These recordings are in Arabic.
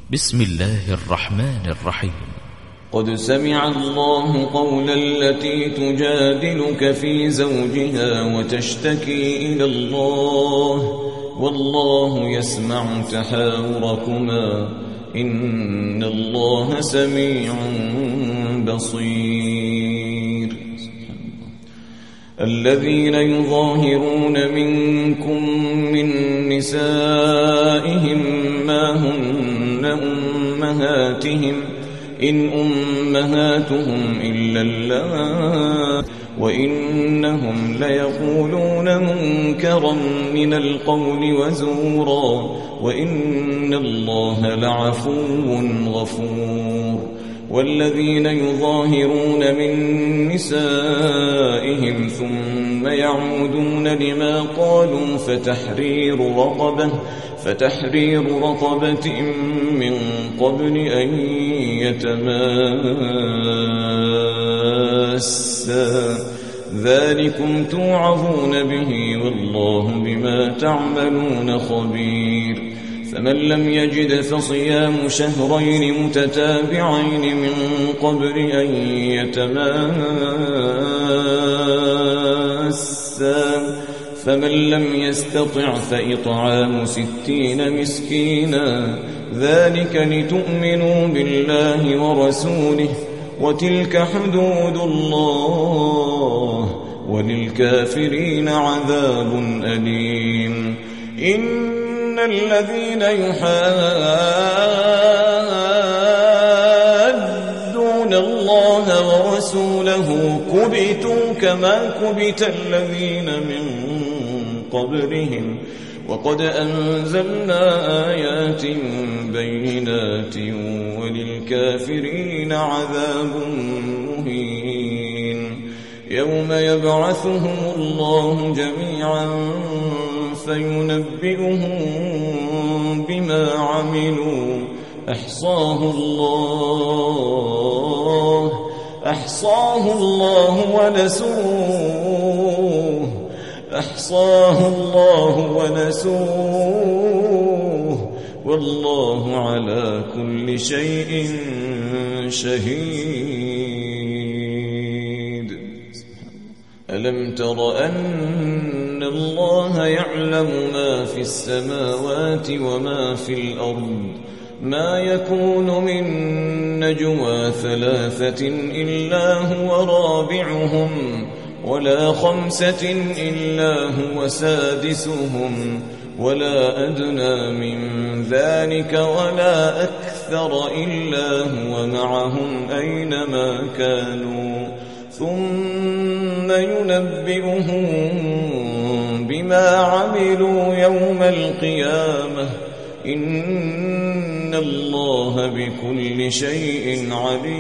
بسم الله الرحمن الرحيم. قد سمع الله قول التي تجادلك في زوجها وتشتكي إلى الله والله يسمع تحاوركما إن الله سميع بصير. الذين يظاهرون منكم من نسائهم ما هن أمهاتهم إن أمهاتهم إلا اللائي وإنهم ليقولون منكرا من القول وزورا وإن الله لعفو غفور. والذين يظاهرون من نسائهم ثم يعودون لما قالوا فتحرير رقبة من قبل أن يتماسا ذلكم توعظون به والله بما تعملون خبير. فمن لم يجد فصيام شهرين متتابعين من قبل أن يتماسا فمن لم يستطع فإطعام 60 مسكينا ذلك لتؤمنوا بالله ورسوله وتلك حدود الله وللكافرين عذاب أليم. إن الذين يحادون الله ورسوله كبتوا كما كبت الذين من قبلهم وقد أنزلنا آيات بينات وللكافرين عذاب مهين. يوم يبعثهم الله جميعا فينبئهم بما عملوا أحصاه الله ونسوه والله على كل شيء شهيد. ألم تر أن الله يعلم ما في السماوات وما في الأرض ما يكون من نجوى 3 إلا هو رابعهم ولا 5 إلا هو سادسهم ولا أدنى من ذلك ولا أكثر إلا هو معهم أينما كانوا ثم ينبئهم بما عملوا يوم القيامة إن الله بكل شيء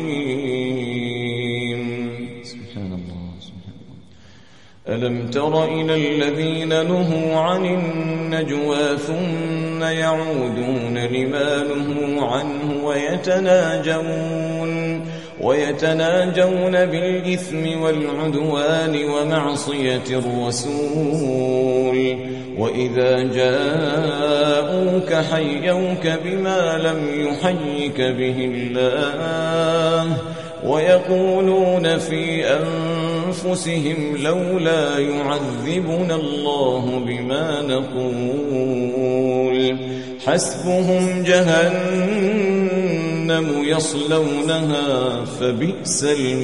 عليم. سبحان الله. ألم تر إلى الذين نهوا عن النجوى ثم يعودون لما نهوا عنه ويتناجون بالإثم والعدوان ومعصية الرسول وإذا جاءوك حيوك بما لم يحيك به الله ويقولون في أنفسهم لولا يعذبنا الله بما نقول حسبهم جهنم يصلونها فبئس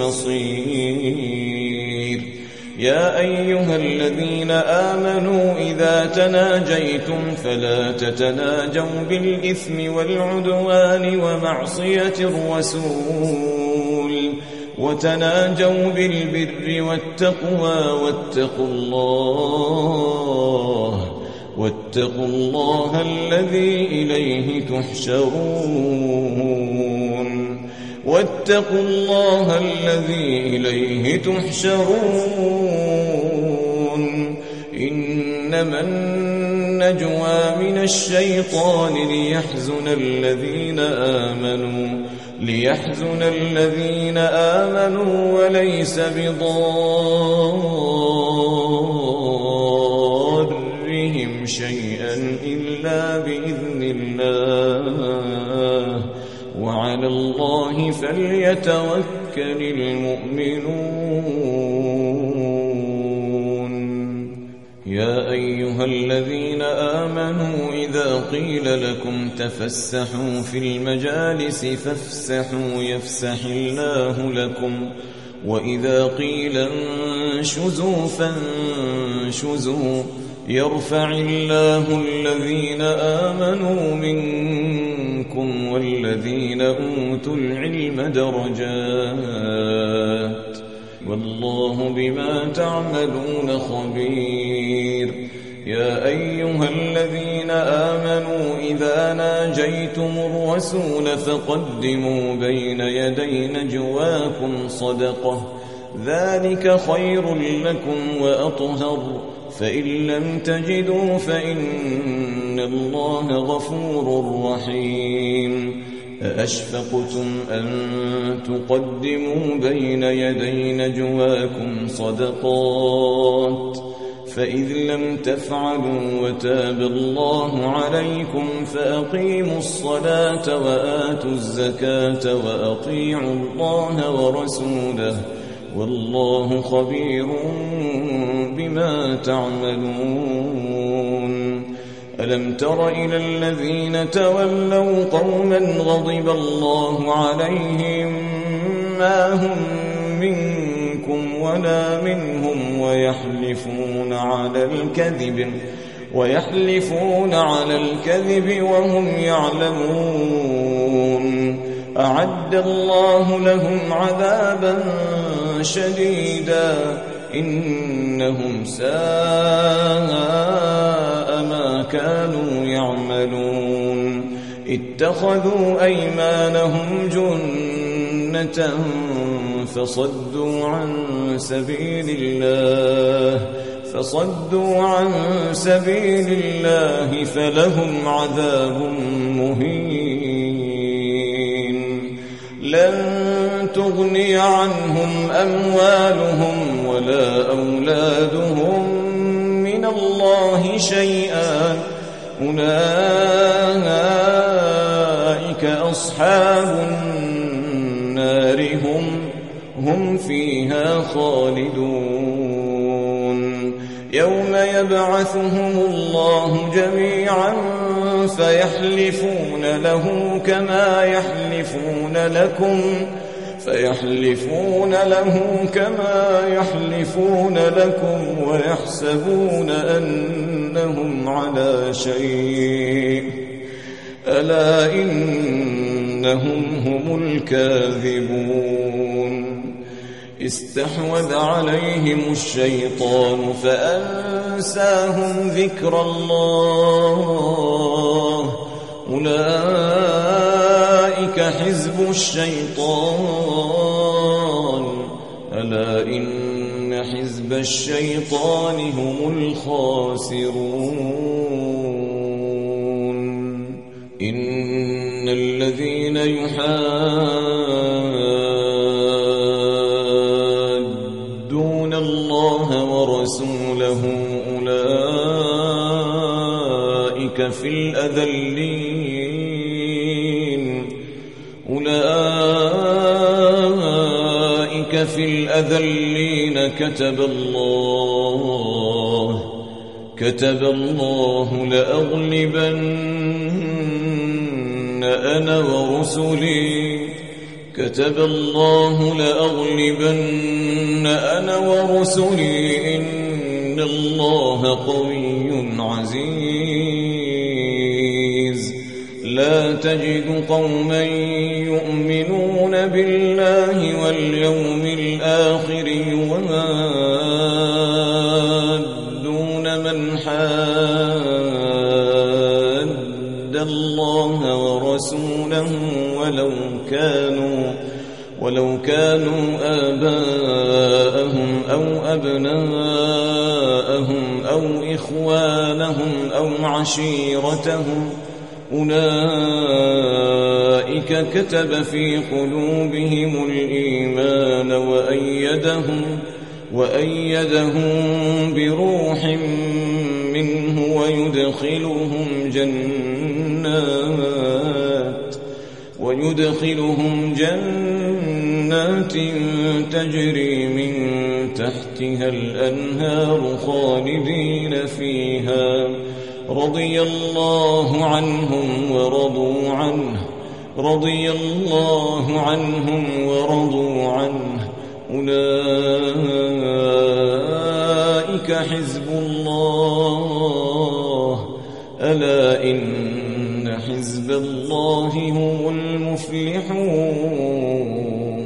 المصير. يا أيها الذين آمنوا إذا تناجيتم فلا تتناجوا بالإثم والعدوان ومعصية الرسول وتناجوا بالبر والتقوى واتقوا الله الذي إليه تحشرون. إنما النجوى من الشيطان ليحزن الذين آمنوا وليس بضارهم شيئا إلا بإذن الله وعلى الله فليتوكل المؤمنون. يا أيها الذين آمنوا إذا قيل لكم تفسحوا في المجالس فافسحوا يفسح الله لكم، وإذا قيل انشزوا فانشزوا يرفع الله الذين آمنوا منكم والذين أوتوا العلم درجات، والله بما تعملون خبير. يا أيها الذين آمنوا إذا ناجيتم الرسول فقدموا بين يدي نجواكم صدقة، ذلك خير لكم وأطهر، فإن لم تجدوا فإن الله غفور رحيم. أأشفقتم أن تقدموا بين يدي نجواكم صدقات، فإذ لم تفعلوا وتاب الله عليكم فأقيموا الصلاة وآتوا الزكاة وأطيعوا الله ورسوله، والله خبير بما تعملون. ألم تر إلى الذين تولوا قوما غضب الله عليهم ما هم منكم ولا منهم ويحلفون على الكذب وهم يعلمون. أعد الله لهم عذابا شديدا إنهم ساء ما كانوا يعملون. اتخذوا أيمانهم جنة فصدوا عن سبيل الله فلهم عذاب مهين. لن تغني عنهم أموالهم ولا أولادهم من الله شيئا، أولئك أصحاب النار هم فيها خالدون. يوم يبعثهم الله جميعا فيحلفون له كما يحلفون لكم ويحسبون أنهم على شيء، ألا إنهم هم الكاذبون. استحوذ عليهم الشيطان فأنساهم ذكر الله، أولئك حزب الشيطان، ألا إن حزب الشيطان هم الخاسرون. إن الذين يحادون الله ورسوله أولئك في الأذلين كتب الله لأغلبن أنا ورسلي إن الله قوي عزيز. لا تجد قوما يؤمنون بالله واليوم الآخر يوادون من حاد الله ورسوله ولو كانوا آباءهم أو أبناءهم أو إخوانهم أو عشيرتهم، أولئك كتب في قلوبهم الإيمان وأيدهم بروح منه ويدخلهم جنات تجري من تحتها الأنهار خالدين فيها رضي الله عنهم ورضوا عنه أولئك حزب الله ألا إن حزب الله هم المفلحون.